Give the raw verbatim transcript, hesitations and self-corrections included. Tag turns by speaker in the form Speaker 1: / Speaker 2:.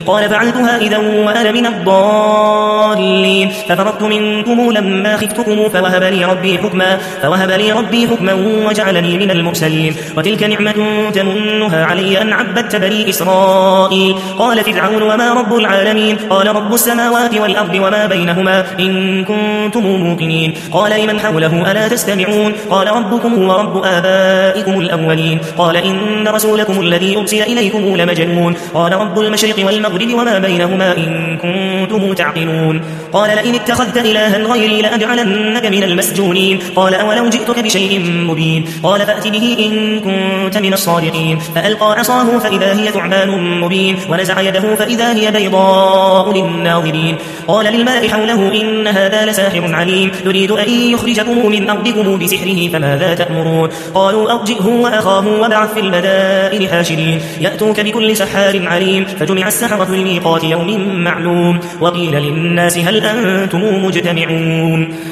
Speaker 1: قال فعلتها إذا وأنا من الضالين ففررت منكم لما خفتكم فوهب لي ربي حكما فوهب لي ربي حكما وجعلني من المرسلين وتلك نعمة تمنها علي أن عبدت بني إسرائيل قال فرعون وما رب العالمين قال رب السماوات والأرض وما بينهما إن كنتم موقنين قال لمن حوله ألا تستمعون قال ربكم ورب آبائكم الأولين قال إن رسولكم الذي أرسل إليكم لمجنون قال رب المشرق والمغرب وما بينهما إن كنتم تعقلون قال لئن اتخذت إلها غيري لأجعلنك من المسجونين قال أولو جئتك بشيء مبين قال فأت به إن كنت من الصادقين فألقى عصاه فإذا هي ثعبان مبين ونزع يده فإذا هي بيضاء للناظرين قال للملأ حوله إن هذا لساحر عليم يريد أن يخرجكم من أرضكم بسحره فماذا تأمرون قالوا أرجئه وأخاه وابعث في المدائن حاشرين يأتوك بكل سحار عليم فجمع السحرة لميقات يوم معلوم وقيل للناس هل أنتم مجتمعون